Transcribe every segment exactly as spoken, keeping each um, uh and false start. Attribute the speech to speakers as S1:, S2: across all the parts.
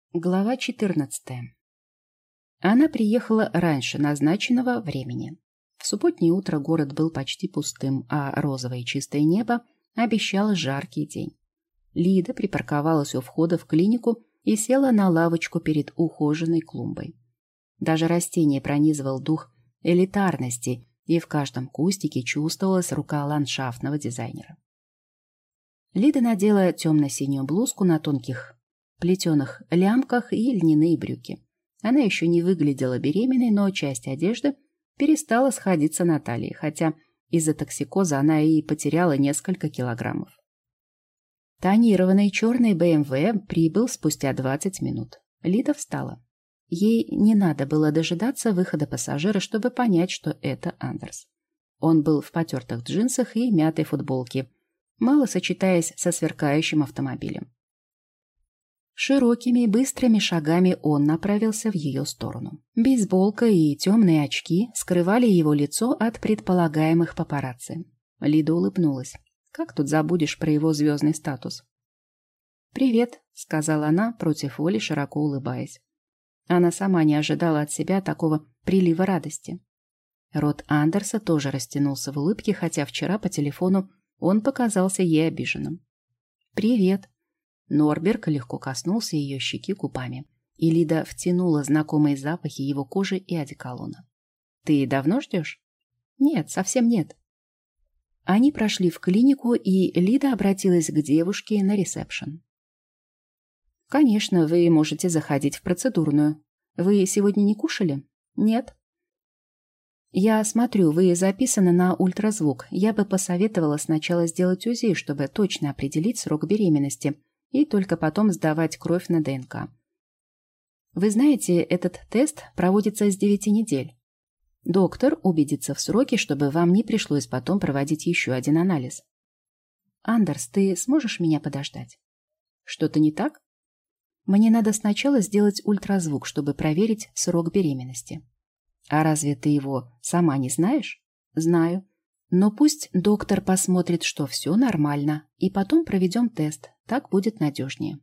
S1: Глава четырнадцатая. Она приехала раньше назначенного времени. В субботнее утро город был почти пустым, а розовое чистое небо обещало жаркий день. Лида припарковалась у входа в клинику и села на лавочку перед ухоженной клумбой. Даже растение пронизывал дух элитарности, и в каждом кустике чувствовалась рука ландшафтного дизайнера. Лида надела темно-синюю блузку на тонких плетеных лямках и льняные брюки. Она еще не выглядела беременной, но часть одежды перестала сходиться на талии, хотя из-за токсикоза она и потеряла несколько килограммов. Тонированный черный бэ эм вэ прибыл спустя двадцать минут. Лида встала. Ей не надо было дожидаться выхода пассажира, чтобы понять, что это Андерс. Он был в потертых джинсах и мятой футболке, мало сочетаясь со сверкающим автомобилем. Широкими быстрыми шагами он направился в ее сторону. Бейсболка и темные очки скрывали его лицо от предполагаемых папарацци. Лида улыбнулась. Как тут забудешь про его звездный статус? «Привет», — сказала она, против воли широко улыбаясь. Она сама не ожидала от себя такого прилива радости. Рот Андерса тоже растянулся в улыбке, хотя вчера по телефону он показался ей обиженным. «Привет». Норберг легко коснулся ее щеки губами, и Лида втянула знакомые запахи его кожи и одеколона. «Ты давно ждешь?» «Нет, совсем нет». Они прошли в клинику, и Лида обратилась к девушке на ресепшн. «Конечно, вы можете заходить в процедурную. Вы сегодня не кушали?» «Нет». «Я смотрю, вы записаны на ультразвук. Я бы посоветовала сначала сделать УЗИ, чтобы точно определить срок беременности, и только потом сдавать кровь на дэ эн ка. Вы знаете, этот тест проводится с девяти недель. Доктор убедится в сроке, чтобы вам не пришлось потом проводить еще один анализ. Андерс, ты сможешь меня подождать? Что-то не так? Мне надо сначала сделать ультразвук, чтобы проверить срок беременности. А разве ты его сама не знаешь? Знаю. Но пусть доктор посмотрит, что все нормально, и потом проведем тест. Так будет надежнее.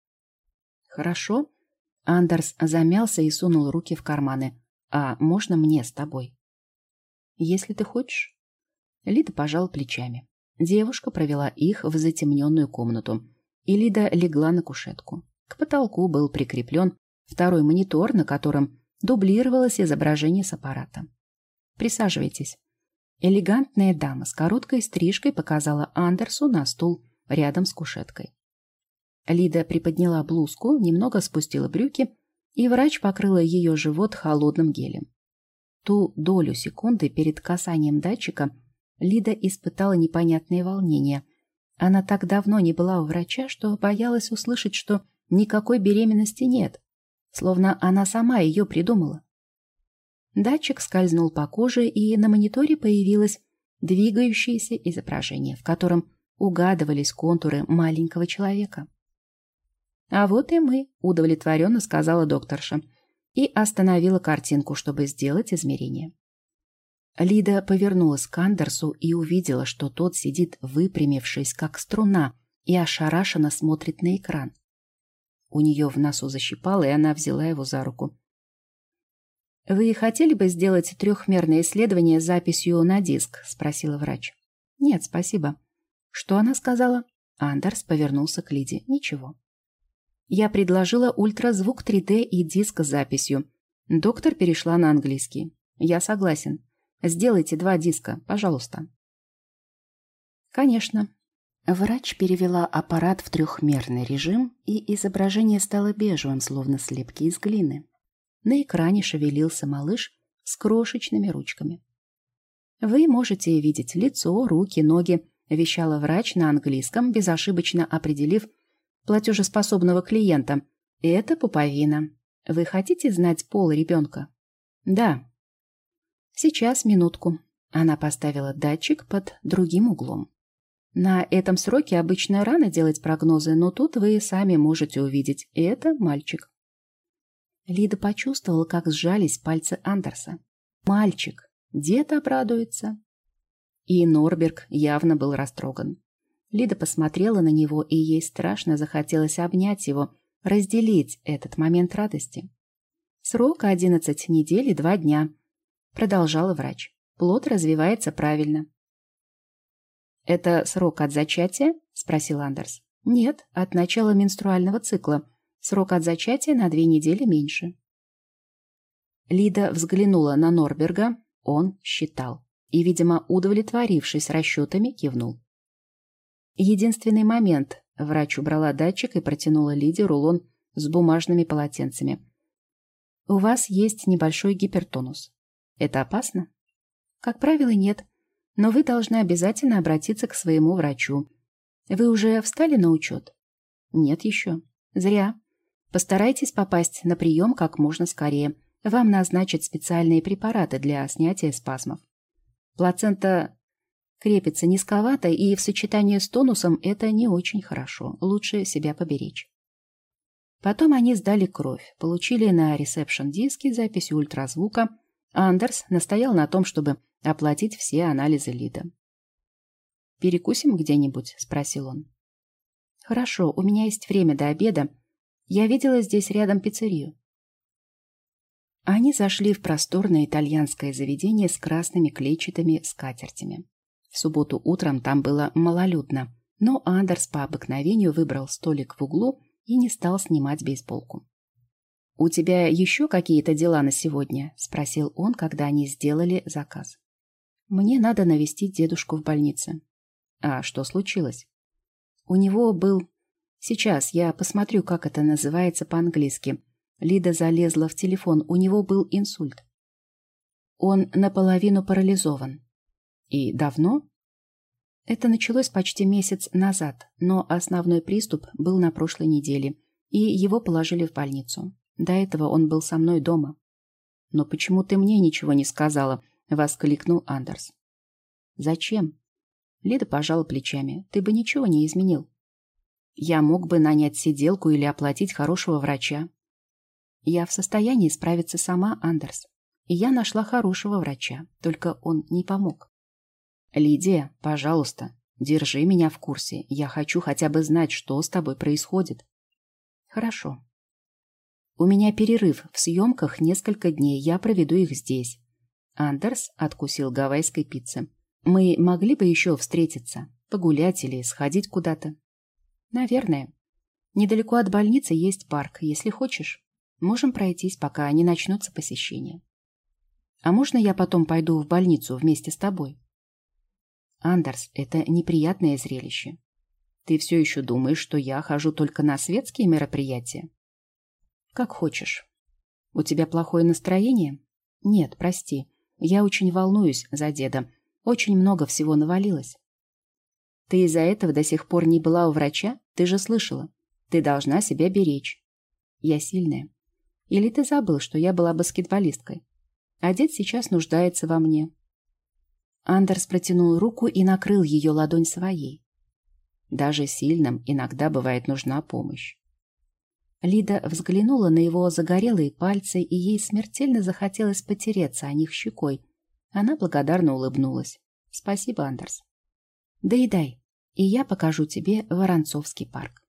S1: Хорошо. Андерс замялся и сунул руки в карманы. А можно мне с тобой? Если ты хочешь. Лида пожала плечами. Девушка провела их в затемненную комнату, и Лида легла на кушетку. К потолку был прикреплен второй монитор, на котором дублировалось изображение с аппарата. Присаживайтесь. Элегантная дама с короткой стрижкой показала Андерсу на стул рядом с кушеткой. Лида приподняла блузку, немного спустила брюки, и врач покрыла ее живот холодным гелем. Ту долю секунды перед касанием датчика Лида испытала непонятное волнение. Она так давно не была у врача, что боялась услышать, что никакой беременности нет, словно она сама ее придумала. Датчик скользнул по коже, и на мониторе появилось двигающееся изображение, в котором угадывались контуры маленького человека. «А вот и мы», — удовлетворенно сказала докторша, и остановила картинку, чтобы сделать измерение. Лида повернулась к Андерсу и увидела, что тот сидит, выпрямившись, как струна, и ошарашенно смотрит на экран. У нее в носу защипало, и она взяла его за руку. «Вы хотели бы сделать трехмерное исследование с записью на диск?» — спросила врач. «Нет, спасибо». «Что она сказала?» Андерс повернулся к Лиде. «Ничего». Я предложила ультразвук три дэ и диск с записью. Доктор перешла на английский. «Я согласен. Сделайте два диска, пожалуйста». «Конечно». Врач перевела аппарат в трехмерный режим, и изображение стало бежевым, словно слепки из глины. На экране шевелился малыш с крошечными ручками. «Вы можете видеть лицо, руки, ноги», — вещала врач на английском, безошибочно определив платежеспособного клиента. «Это пуповина. Вы хотите знать пол ребенка?» «Да». «Сейчас, минутку». Она поставила датчик под другим углом. «На этом сроке обычно рано делать прогнозы, но тут вы сами можете увидеть. Это мальчик». Лида почувствовала, как сжались пальцы Андерса. «Мальчик! Дед обрадуется!» И Норберг явно был растроган. Лида посмотрела на него, и ей страшно захотелось обнять его, разделить этот момент радости. Срок одиннадцать недель и два дня, продолжала врач. Плод развивается правильно. Это срок от зачатия? Спросил Андерс. Нет, от начала менструального цикла. Срок от зачатия на две недели меньше. Лида взглянула на Норберга. Он считал. И, видимо, удовлетворившись расчетами, кивнул. Единственный момент. Врач убрала датчик и протянула Лиде рулон с бумажными полотенцами. У вас есть небольшой гипертонус. Это опасно? Как правило, нет. Но вы должны обязательно обратиться к своему врачу. Вы уже встали на учет? Нет еще. Зря. Постарайтесь попасть на прием как можно скорее. Вам назначат специальные препараты для снятия спазмов. Плацента крепится низковато, и в сочетании с тонусом это не очень хорошо. Лучше себя поберечь. Потом они сдали кровь, получили на ресепшн-диске запись ультразвука. Андерс настоял на том, чтобы оплатить все анализы Лида. «Перекусим где-нибудь?» – спросил он. «Хорошо, у меня есть время до обеда. Я видела здесь рядом пиццерию». Они зашли в просторное итальянское заведение с красными клетчатыми скатертями. В субботу утром там было малолюдно, но Андерс по обыкновению выбрал столик в углу и не стал снимать бейсболку. «У тебя еще какие-то дела на сегодня?» – спросил он, когда они сделали заказ. «Мне надо навестить дедушку в больнице». «А что случилось?» «У него был...» «Сейчас я посмотрю, как это называется по-английски». Лида залезла в телефон. У него был инсульт. Он наполовину парализован. И давно? Это началось почти месяц назад, но основной приступ был на прошлой неделе, и его положили в больницу. До этого он был со мной дома. «Но почему ты мне ничего не сказала?» — воскликнул Андерс. «Зачем?» Лида пожала плечами. «Ты бы ничего не изменил. Я мог бы нанять сиделку или оплатить хорошего врача. Я в состоянии справиться сама, Андерс. И я нашла хорошего врача, только он не помог. Лидия, пожалуйста, держи меня в курсе. Я хочу хотя бы знать, что с тобой происходит». «Хорошо. У меня перерыв в съемках несколько дней, я проведу их здесь». Андерс откусил гавайской пиццы. «Мы могли бы еще встретиться, погулять или сходить куда-то?» «Наверное. Недалеко от больницы есть парк, если хочешь. Можем пройтись, пока не начнутся посещения. А можно я потом пойду в больницу вместе с тобой?» «Андерс, это неприятное зрелище. Ты все еще думаешь, что я хожу только на светские мероприятия?» «Как хочешь. У тебя плохое настроение?» «Нет, прости. Я очень волнуюсь за деда. Очень много всего навалилось». «Ты из-за этого до сих пор не была у врача? Ты же слышала. Ты должна себя беречь. Я сильная. Или ты забыл, что я была баскетболисткой? А дед сейчас нуждается во мне». Андерс протянул руку и накрыл ее ладонь своей. Даже сильным иногда бывает нужна помощь. Лида взглянула на его загорелые пальцы, и ей смертельно захотелось потереться о них щекой. Она благодарно улыбнулась. «Спасибо, Андерс. Доедай, и я покажу тебе Воронцовский парк».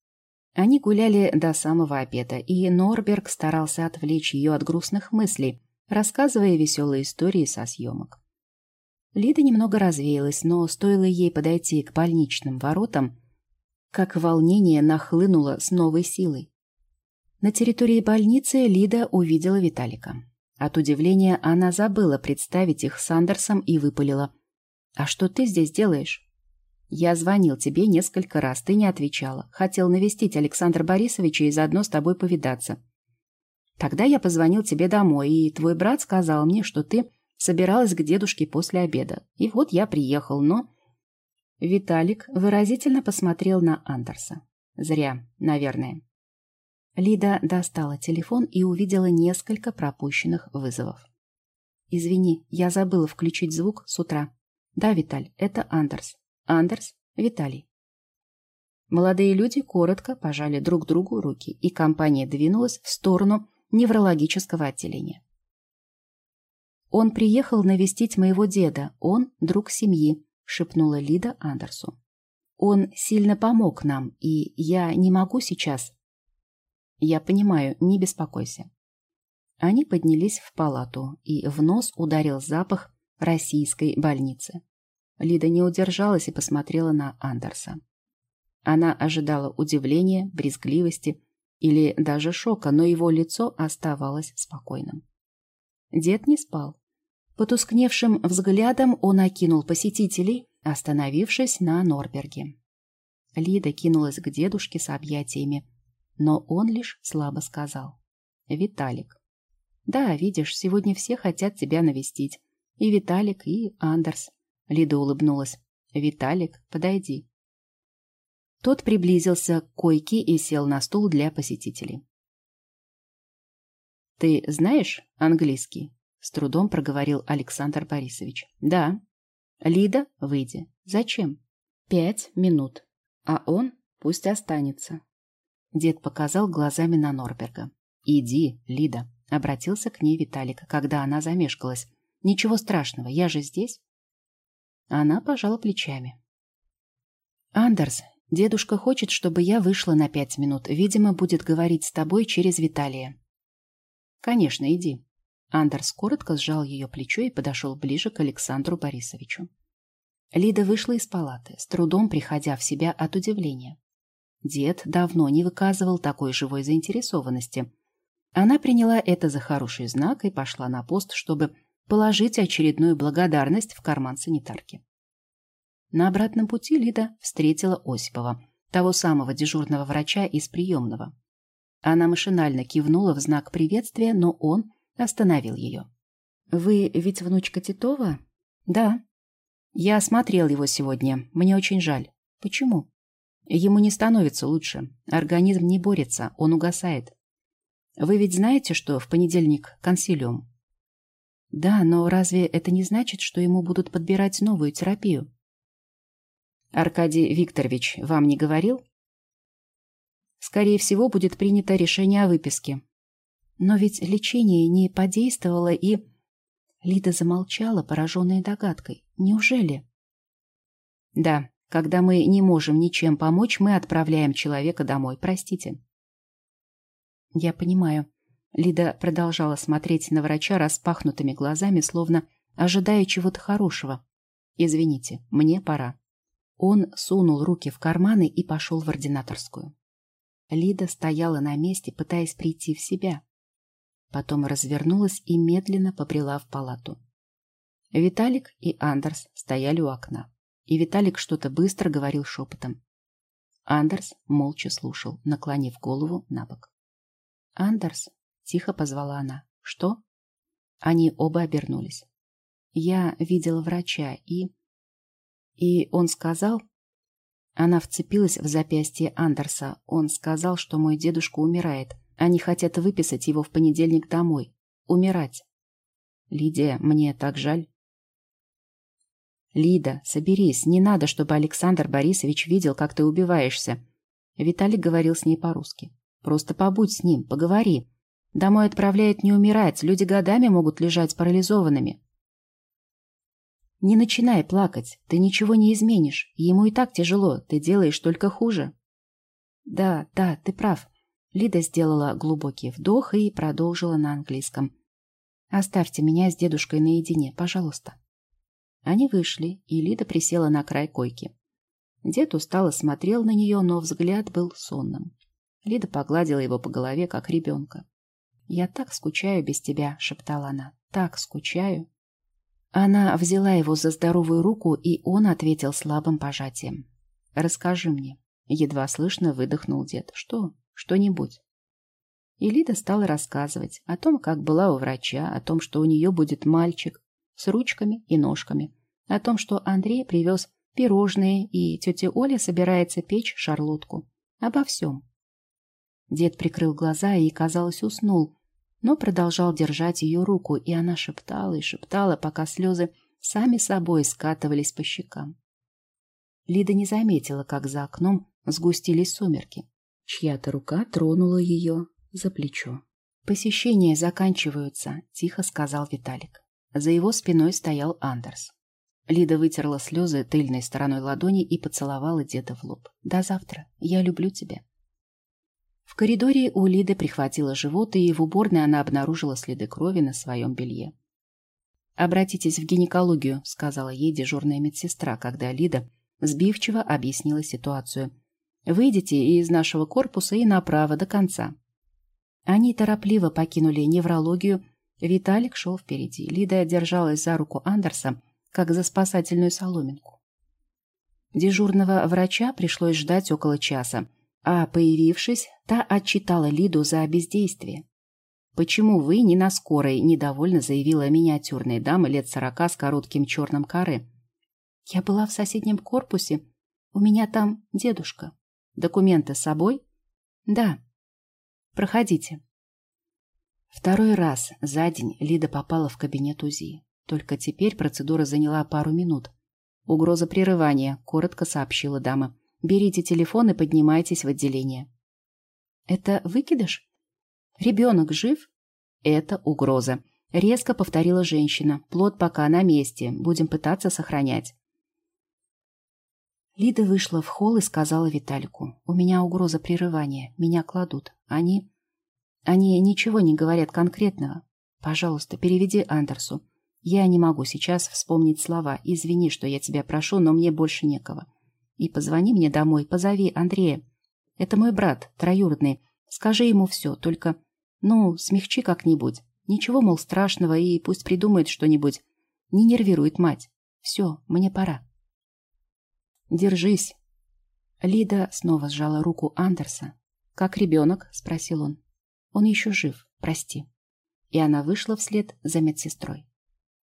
S1: Они гуляли до самого обеда, и Норберг старался отвлечь ее от грустных мыслей, рассказывая веселые истории со съемок. Лида немного развеялась, но стоило ей подойти к больничным воротам, как волнение нахлынуло с новой силой. На территории больницы Лида увидела Виталика. От удивления она забыла представить их с Андерсом и выпалила: «А что ты здесь делаешь?» «Я звонил тебе несколько раз, ты не отвечала. Хотел навестить Александра Борисовича и заодно с тобой повидаться. Тогда я позвонил тебе домой, и твой брат сказал мне, что ты собиралась к дедушке после обеда. И вот я приехал, но...» Виталик выразительно посмотрел на Андерса. «Зря, наверное». Лида достала телефон и увидела несколько пропущенных вызовов. «Извини, я забыла включить звук с утра. Да, Виталь, это Андерс. Андерс, Виталий». Молодые люди коротко пожали друг другу руки, и компания двинулась в сторону неврологического отделения. «Он приехал навестить моего деда. Он друг семьи», — шепнула Лида Андерсу. «Он сильно помог нам, и я не могу сейчас...» Я понимаю, не беспокойся». Они поднялись в палату, и в нос ударил запах российской больницы. Лида не удержалась и посмотрела на Андерса. Она ожидала удивления, брезгливости или даже шока, но его лицо оставалось спокойным. Дед не спал. Потускневшим взглядом он окинул посетителей, остановившись на Норберге. Лида кинулась к дедушке с объятиями, но он лишь слабо сказал: «Виталик». «Да, видишь, сегодня все хотят тебя навестить. И Виталик, и Андерс». Лида улыбнулась. «Виталик, подойди». Тот приблизился к койке и сел на стул для посетителей. «Ты знаешь английский?» — с трудом проговорил Александр Борисович. «Да». «Лида, выйди». «Зачем?» «Пять минут. А он пусть останется». Дед показал глазами на Норберга. «Иди, Лида», — обратился к ней Виталик, когда она замешкалась. «Ничего страшного, я же здесь». Она пожала плечами. «Андерс, дедушка хочет, чтобы я вышла на пять минут. Видимо, будет говорить с тобой через Виталия». «Конечно, иди». Андерс коротко сжал ее плечо и подошел ближе к Александру Борисовичу. Лида вышла из палаты, с трудом приходя в себя от удивления. Дед давно не выказывал такой живой заинтересованности. Она приняла это за хороший знак и пошла на пост, чтобы положить очередную благодарность в карман санитарки. На обратном пути Лида встретила Осипова, того самого дежурного врача из приемного. Она машинально кивнула в знак приветствия, но он остановил ее. «Вы ведь внучка Титова?» «Да». «Я осмотрел его сегодня. Мне очень жаль». «Почему?» «Ему не становится лучше. Организм не борется, он угасает. Вы ведь знаете, что в понедельник консилиум?» «Да, но разве это не значит, что ему будут подбирать новую терапию?» «Аркадий Викторович вам не говорил?» «Скорее всего, будет принято решение о выписке». «Но ведь лечение не подействовало и...» Лида замолчала, пораженная догадкой. «Неужели?» «Да, когда мы не можем ничем помочь, мы отправляем человека домой. Простите». «Я понимаю». Лида продолжала смотреть на врача распахнутыми глазами, словно ожидая чего-то хорошего. «Извините, мне пора». Он сунул руки в карманы и пошел в ординаторскую. Лида стояла на месте, пытаясь прийти в себя. Потом развернулась и медленно побрела в палату. Виталик и Андерс стояли у окна, и Виталик что-то быстро говорил шепотом. Андерс молча слушал, наклонив голову на бок. «Андерс», — тихо позвала она. «Что?» Они оба обернулись. «Я видела врача, и...» «И он сказал...» Она вцепилась в запястье Андерса. «Он сказал, что мой дедушка умирает. Они хотят выписать его в понедельник домой. Умирать». «Лидия, мне так жаль». «Лида, соберись. Не надо, чтобы Александр Борисович видел, как ты убиваешься». Виталик говорил с ней по-русски. «Просто побудь с ним, поговори. Домой отправляют не умирать. Люди годами могут лежать парализованными». «Не начинай плакать. Ты ничего не изменишь. Ему и так тяжело. Ты делаешь только хуже». «Да, да, ты прав». Лида сделала глубокий вдох и продолжила на английском. «Оставьте меня с дедушкой наедине, пожалуйста». Они вышли, и Лида присела на край койки. Дед устало смотрел на нее, но взгляд был сонным. Лида погладила его по голове, как ребенка. «Я так скучаю без тебя», — шептала она. «Так скучаю». Она взяла его за здоровую руку, и он ответил слабым пожатием. «Расскажи мне». Едва слышно выдохнул дед. «Что? Что-нибудь». И Лида стала рассказывать о том, как была у врача, о том, что у нее будет мальчик с ручками и ножками, о том, что Андрей привез пирожные, и тетя Оля собирается печь шарлотку. Обо всем. Дед прикрыл глаза и, казалось, уснул, но продолжал держать ее руку, и она шептала и шептала, пока слезы сами собой скатывались по щекам. Лида не заметила, как за окном сгустились сумерки. Чья-то рука тронула ее за плечо. «Посещения заканчиваются», — тихо сказал Виталик. За его спиной стоял Андерс. Лида вытерла слезы тыльной стороной ладони и поцеловала деда в лоб. «До завтра. Я люблю тебя». В коридоре у Лиды прихватило живот, и в уборной она обнаружила следы крови на своем белье. «Обратитесь в гинекологию», — сказала ей дежурная медсестра, когда Лида сбивчиво объяснила ситуацию. «Выйдите из нашего корпуса и направо до конца». Они торопливо покинули неврологию. Виталик шел впереди. Лида держалась за руку Андерса, как за спасательную соломинку. Дежурного врача пришлось ждать около часа, а, появившись, та отчитала Лиду за бездействие. «Почему вы не на скорой?» – недовольно заявила миниатюрная дама лет сорока с коротким черным каре. «Я была в соседнем корпусе. У меня там дедушка. Документы с собой?» «Да». «Проходите». Второй раз за день Лида попала в кабинет УЗИ. Только теперь процедура заняла пару минут. «Угроза прерывания», – коротко сообщила дама. «Берите телефон и поднимайтесь в отделение». «Это выкидыш? Ребенок жив?» «Это угроза», — резко повторила женщина. «Плод пока на месте. Будем пытаться сохранять». Лида вышла в холл и сказала Виталику: «У меня угроза прерывания. Меня кладут. Они... Они ничего не говорят конкретного. Пожалуйста, переведи Андерсу. Я не могу сейчас вспомнить слова. Извини, что я тебя прошу, но мне больше некого. И позвони мне домой, позови Андрея. Это мой брат, троюродный. Скажи ему все, только, ну, смягчи как-нибудь. Ничего, мол, страшного, и пусть придумает что-нибудь. Не нервирует мать. Все, мне пора». «Держись». Лида снова сжала руку Андерса. «Как ребенок?» – спросил он. «Он еще жив, прости». И она вышла вслед за медсестрой.